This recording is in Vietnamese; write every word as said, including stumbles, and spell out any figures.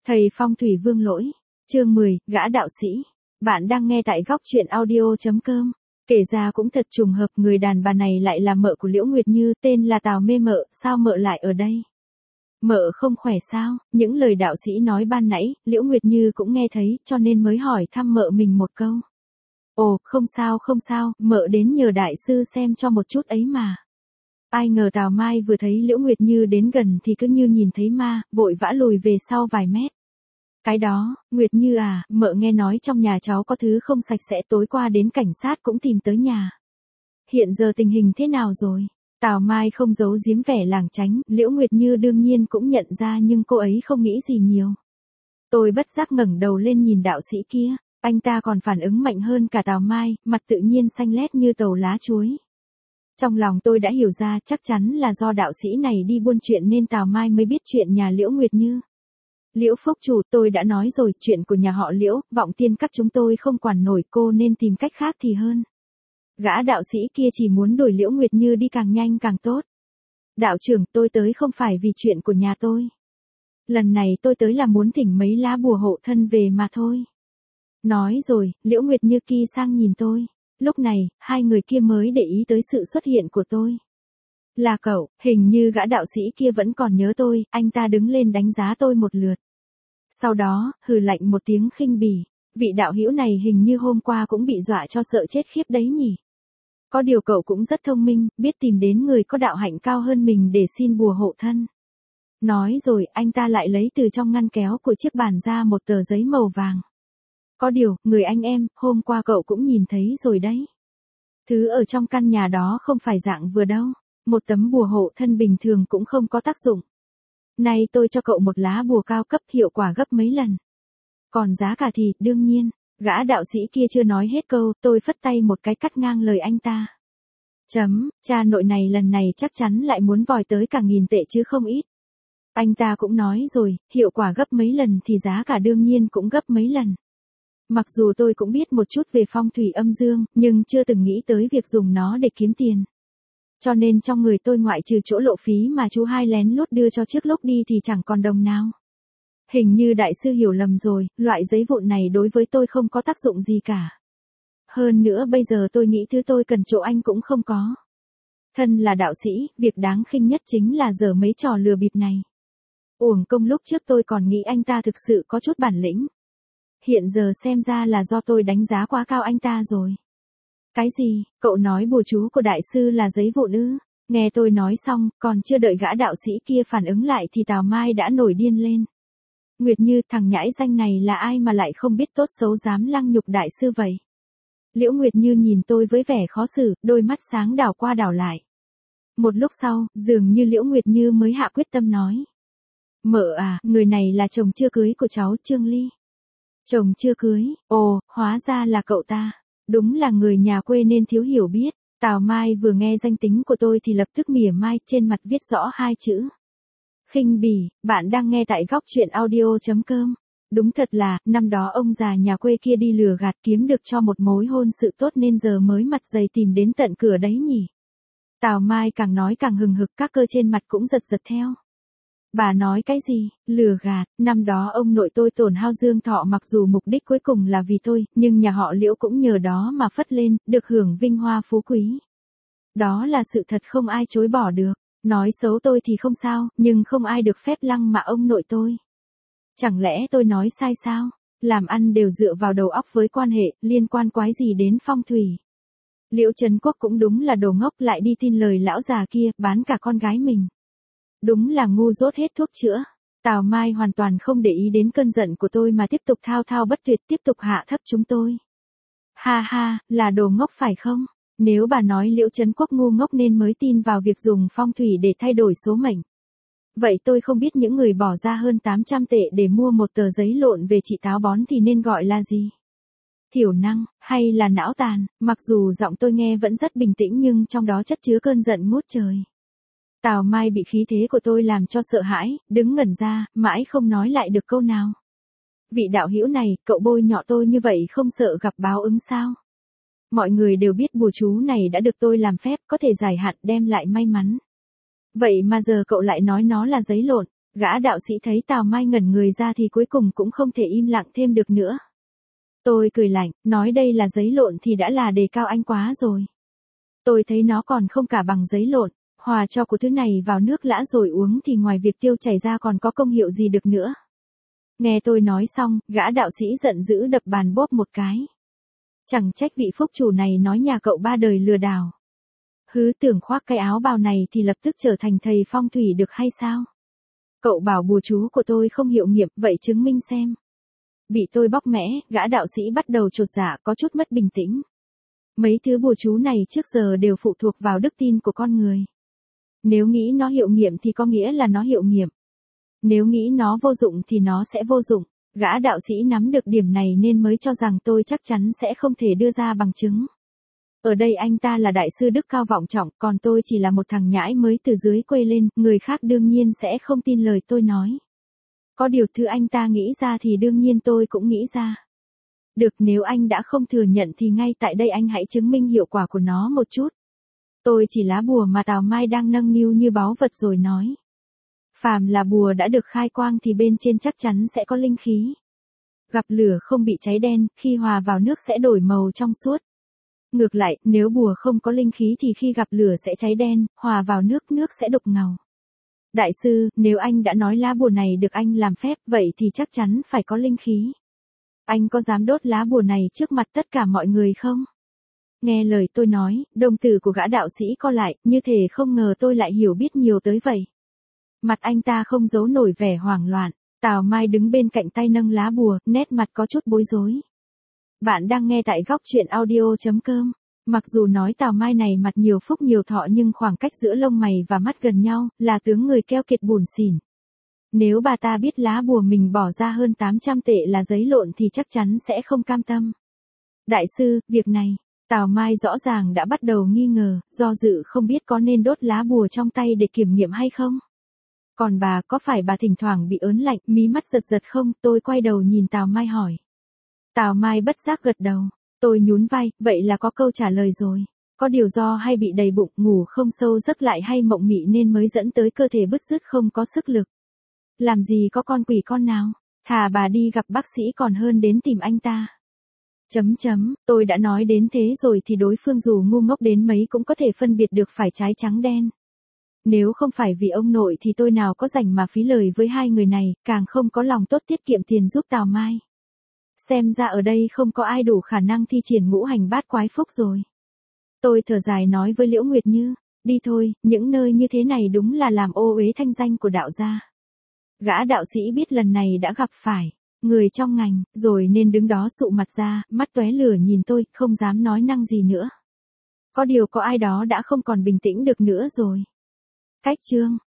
Thầy phong thủy Vương Lỗi, chương mười, gã đạo sĩ. Bạn đang nghe tại góc truyện audio.com. Kể ra cũng thật trùng hợp, người đàn bà này lại là mợ của Liễu Nguyệt Như, tên là Tào Mê Mợ, sao mợ lại ở đây? Mợ không khỏe sao? Những lời đạo sĩ nói ban nãy, Liễu Nguyệt Như cũng nghe thấy, cho nên mới hỏi thăm mợ mình một câu. Ồ, không sao không sao, mợ đến nhờ đại sư xem cho một chút ấy mà. Ai ngờ Tào Mai vừa thấy Liễu Nguyệt Như đến gần thì cứ như nhìn thấy ma, vội vã lùi về sau vài mét. Cái đó, Nguyệt Như à, mợ nghe nói trong nhà cháu có thứ không sạch sẽ, tối qua đến cảnh sát cũng tìm tới nhà. Hiện giờ tình hình thế nào rồi? Tào Mai không giấu giếm vẻ lảng tránh, Liễu Nguyệt Như đương nhiên cũng nhận ra nhưng cô ấy không nghĩ gì nhiều. Tôi bất giác ngẩng đầu lên nhìn đạo sĩ kia, anh ta còn phản ứng mạnh hơn cả Tào Mai, mặt tự nhiên xanh lét như tàu lá chuối. Trong lòng tôi đã hiểu ra chắc chắn là do đạo sĩ này đi buôn chuyện nên Tào Mai mới biết chuyện nhà Liễu Nguyệt Như. Liễu Phúc chủ, tôi đã nói rồi, chuyện của nhà họ Liễu, Vọng Tiên các chúng tôi không quản nổi, cô nên tìm cách khác thì hơn. Gã đạo sĩ kia chỉ muốn đuổi Liễu Nguyệt Như đi càng nhanh càng tốt. Đạo trưởng, tôi tới không phải vì chuyện của nhà tôi. Lần này tôi tới là muốn thỉnh mấy lá bùa hộ thân về mà thôi. Nói rồi, Liễu Nguyệt Như kia sang nhìn tôi. Lúc này, hai người kia mới để ý tới sự xuất hiện của tôi. Là cậu, hình như gã đạo sĩ kia vẫn còn nhớ tôi, anh ta đứng lên đánh giá tôi một lượt. Sau đó, hừ lạnh một tiếng khinh bỉ, vị đạo hữu này hình như hôm qua cũng bị dọa cho sợ chết khiếp đấy nhỉ. Có điều cậu cũng rất thông minh, biết tìm đến người có đạo hạnh cao hơn mình để xin bùa hộ thân. Nói rồi, anh ta lại lấy từ trong ngăn kéo của chiếc bàn ra một tờ giấy màu vàng. Có điều, người anh em, hôm qua cậu cũng nhìn thấy rồi đấy. Thứ ở trong căn nhà đó không phải dạng vừa đâu, một tấm bùa hộ thân bình thường cũng không có tác dụng. Nay tôi cho cậu một lá bùa cao cấp hiệu quả gấp mấy lần. Còn giá cả thì, đương nhiên, gã đạo sĩ kia chưa nói hết câu, tôi phất tay một cái cắt ngang lời anh ta. Chấm, cha nội này lần này chắc chắn lại muốn vòi tới cả nghìn tệ chứ không ít. Anh ta cũng nói rồi, hiệu quả gấp mấy lần thì giá cả đương nhiên cũng gấp mấy lần. Mặc dù tôi cũng biết một chút về phong thủy âm dương, nhưng chưa từng nghĩ tới việc dùng nó để kiếm tiền. Cho nên trong người tôi ngoại trừ chỗ lộ phí mà chú hai lén lút đưa cho trước lúc đi thì chẳng còn đồng nào. Hình như đại sư hiểu lầm rồi, loại giấy vụn này đối với tôi không có tác dụng gì cả. Hơn nữa bây giờ tôi nghĩ thứ tôi cần chỗ anh cũng không có. Thân là đạo sĩ, việc đáng khinh nhất chính là giở mấy trò lừa bịp này. Uổng công lúc trước tôi còn nghĩ anh ta thực sự có chút bản lĩnh. Hiện giờ xem ra là do tôi đánh giá quá cao anh ta rồi. Cái gì, cậu nói bùa chú của đại sư là giấy vụn ư? Nghe tôi nói xong, còn chưa đợi gã đạo sĩ kia phản ứng lại thì Tào Mai đã nổi điên lên. Nguyệt Như, thằng nhãi danh này là ai mà lại không biết tốt xấu dám lăng nhục đại sư vậy? Liễu Nguyệt Như nhìn tôi với vẻ khó xử, đôi mắt sáng đảo qua đảo lại. Một lúc sau, dường như Liễu Nguyệt Như mới hạ quyết tâm nói. Mợ à, người này là chồng chưa cưới của cháu Trương Ly. Chồng chưa cưới, ồ, hóa ra là cậu ta. Đúng là người nhà quê nên thiếu hiểu biết. Tào Mai vừa nghe danh tính của tôi thì lập tức mỉa mai, trên mặt viết rõ hai chữ. Khinh bỉ. Bạn đang nghe tại góc truyện audio.com. Đúng thật là, năm đó ông già nhà quê kia đi lừa gạt kiếm được cho một mối hôn sự tốt nên giờ mới mặt dày tìm đến tận cửa đấy nhỉ. Tào Mai càng nói càng hừng hực, các cơ trên mặt cũng giật giật theo. Bà nói cái gì, lừa gạt, năm đó ông nội tôi tổn hao dương thọ mặc dù mục đích cuối cùng là vì tôi, nhưng nhà họ Liễu cũng nhờ đó mà phất lên, được hưởng vinh hoa phú quý. Đó là sự thật không ai chối bỏ được, nói xấu tôi thì không sao, nhưng không ai được phép lăng mạ ông nội tôi. Chẳng lẽ tôi nói sai sao, làm ăn đều dựa vào đầu óc với quan hệ, liên quan quái gì đến phong thủy. Liễu Trấn Quốc cũng đúng là đồ ngốc, lại đi tin lời lão già kia, bán cả con gái mình. Đúng là ngu dốt hết thuốc chữa. Tào Mai hoàn toàn không để ý đến cơn giận của tôi mà tiếp tục thao thao bất tuyệt, tiếp tục hạ thấp chúng tôi. Ha ha, là đồ ngốc phải không? Nếu bà nói Liễu Trấn Quốc ngu ngốc nên mới tin vào việc dùng phong thủy để thay đổi số mệnh. Vậy tôi không biết những người bỏ ra hơn tám trăm tệ để mua một tờ giấy lộn về trị táo bón thì nên gọi là gì? Thiểu năng, hay là não tàn? Mặc dù giọng tôi nghe vẫn rất bình tĩnh nhưng trong đó chất chứa cơn giận ngút trời. Tào Mai bị khí thế của tôi làm cho sợ hãi, đứng ngẩn ra, mãi không nói lại được câu nào. Vị đạo hữu này, cậu bôi nhọ tôi như vậy không sợ gặp báo ứng sao? Mọi người đều biết bùa chú này đã được tôi làm phép, có thể giải hạn đem lại may mắn. Vậy mà giờ cậu lại nói nó là giấy lộn. Gã đạo sĩ thấy Tào Mai ngẩn người ra thì cuối cùng cũng không thể im lặng thêm được nữa. Tôi cười lạnh, nói đây là giấy lộn thì đã là đề cao anh quá rồi. Tôi thấy nó còn không cả bằng giấy lộn, hòa cho của thứ này vào nước lã rồi uống thì ngoài việc tiêu chảy ra còn có công hiệu gì được nữa. Nghe tôi nói xong, gã đạo sĩ giận dữ đập bàn bóp một cái. Chẳng trách vị phúc chủ này nói nhà cậu ba đời lừa đảo. Hứ tưởng khoác cái áo bào này thì lập tức trở thành thầy phong thủy được hay sao? Cậu bảo bùa chú của tôi không hiệu nghiệm, vậy chứng minh xem. Bị tôi bóc mẽ, gã đạo sĩ bắt đầu chột dạ có chút mất bình tĩnh. Mấy thứ bùa chú này trước giờ đều phụ thuộc vào đức tin của con người. Nếu nghĩ nó hiệu nghiệm thì có nghĩa là nó hiệu nghiệm. Nếu nghĩ nó vô dụng thì nó sẽ vô dụng. Gã đạo sĩ nắm được điểm này nên mới cho rằng tôi chắc chắn sẽ không thể đưa ra bằng chứng. Ở đây anh ta là đại sư đức cao vọng trọng, còn tôi chỉ là một thằng nhãi mới từ dưới quê lên, người khác đương nhiên sẽ không tin lời tôi nói. Có điều thứ anh ta nghĩ ra thì đương nhiên tôi cũng nghĩ ra. Được, nếu anh đã không thừa nhận thì ngay tại đây anh hãy chứng minh hiệu quả của nó một chút. Tôi chỉ lá bùa mà Tào Mai đang nâng niu như báu vật rồi nói. Phàm là bùa đã được khai quang thì bên trên chắc chắn sẽ có linh khí. Gặp lửa không bị cháy đen, khi hòa vào nước sẽ đổi màu trong suốt. Ngược lại, nếu bùa không có linh khí thì khi gặp lửa sẽ cháy đen, hòa vào nước, nước sẽ đục ngầu. Đại sư, nếu anh đã nói lá bùa này được anh làm phép, vậy thì chắc chắn phải có linh khí. Anh có dám đốt lá bùa này trước mặt tất cả mọi người không? Nghe lời tôi nói, đồng tử của gã đạo sĩ co lại, như thể không ngờ tôi lại hiểu biết nhiều tới vậy. Mặt anh ta không giấu nổi vẻ hoảng loạn. Tào Mai đứng bên cạnh tay nâng lá bùa, nét mặt có chút bối rối. Bạn đang nghe tại góc truyện audio chấm com. Mặc dù nói Tào Mai này mặt nhiều phúc nhiều thọ nhưng khoảng cách giữa lông mày và mắt gần nhau, là tướng người keo kiệt buồn xỉn. Nếu bà ta biết lá bùa mình bỏ ra hơn tám trăm tệ là giấy lộn thì chắc chắn sẽ không cam tâm. Đại sư, việc này, Tào Mai rõ ràng đã bắt đầu nghi ngờ, do dự không biết có nên đốt lá bùa trong tay để kiểm nghiệm hay không. Còn bà, có phải bà thỉnh thoảng bị ớn lạnh, mí mắt giật giật không? Tôi quay đầu nhìn Tào Mai hỏi. Tào Mai bất giác gật đầu. Tôi nhún vai, vậy là có câu trả lời rồi. Có điều do hay bị đầy bụng, ngủ không sâu giấc lại hay mộng mị nên mới dẫn tới cơ thể bứt rứt không có sức lực. Làm gì có con quỷ con nào, thà bà đi gặp bác sĩ còn hơn đến tìm anh ta. Chấm chấm, tôi đã nói đến thế rồi thì đối phương dù ngu ngốc đến mấy cũng có thể phân biệt được phải trái trắng đen. Nếu không phải vì ông nội thì tôi nào có rảnh mà phí lời với hai người này, càng không có lòng tốt tiết kiệm tiền giúp Tào Mai. Xem ra ở đây không có ai đủ khả năng thi triển ngũ hành bát quái phúc rồi. Tôi thở dài nói với Liễu Nguyệt Như, đi thôi, những nơi như thế này đúng là làm ô uế thanh danh của đạo gia. Gã đạo sĩ biết lần này đã gặp phải người trong ngành, rồi nên đứng đó sụ mặt ra, mắt tóe lửa nhìn tôi, không dám nói năng gì nữa. Có điều có ai đó đã không còn bình tĩnh được nữa rồi. Cách chương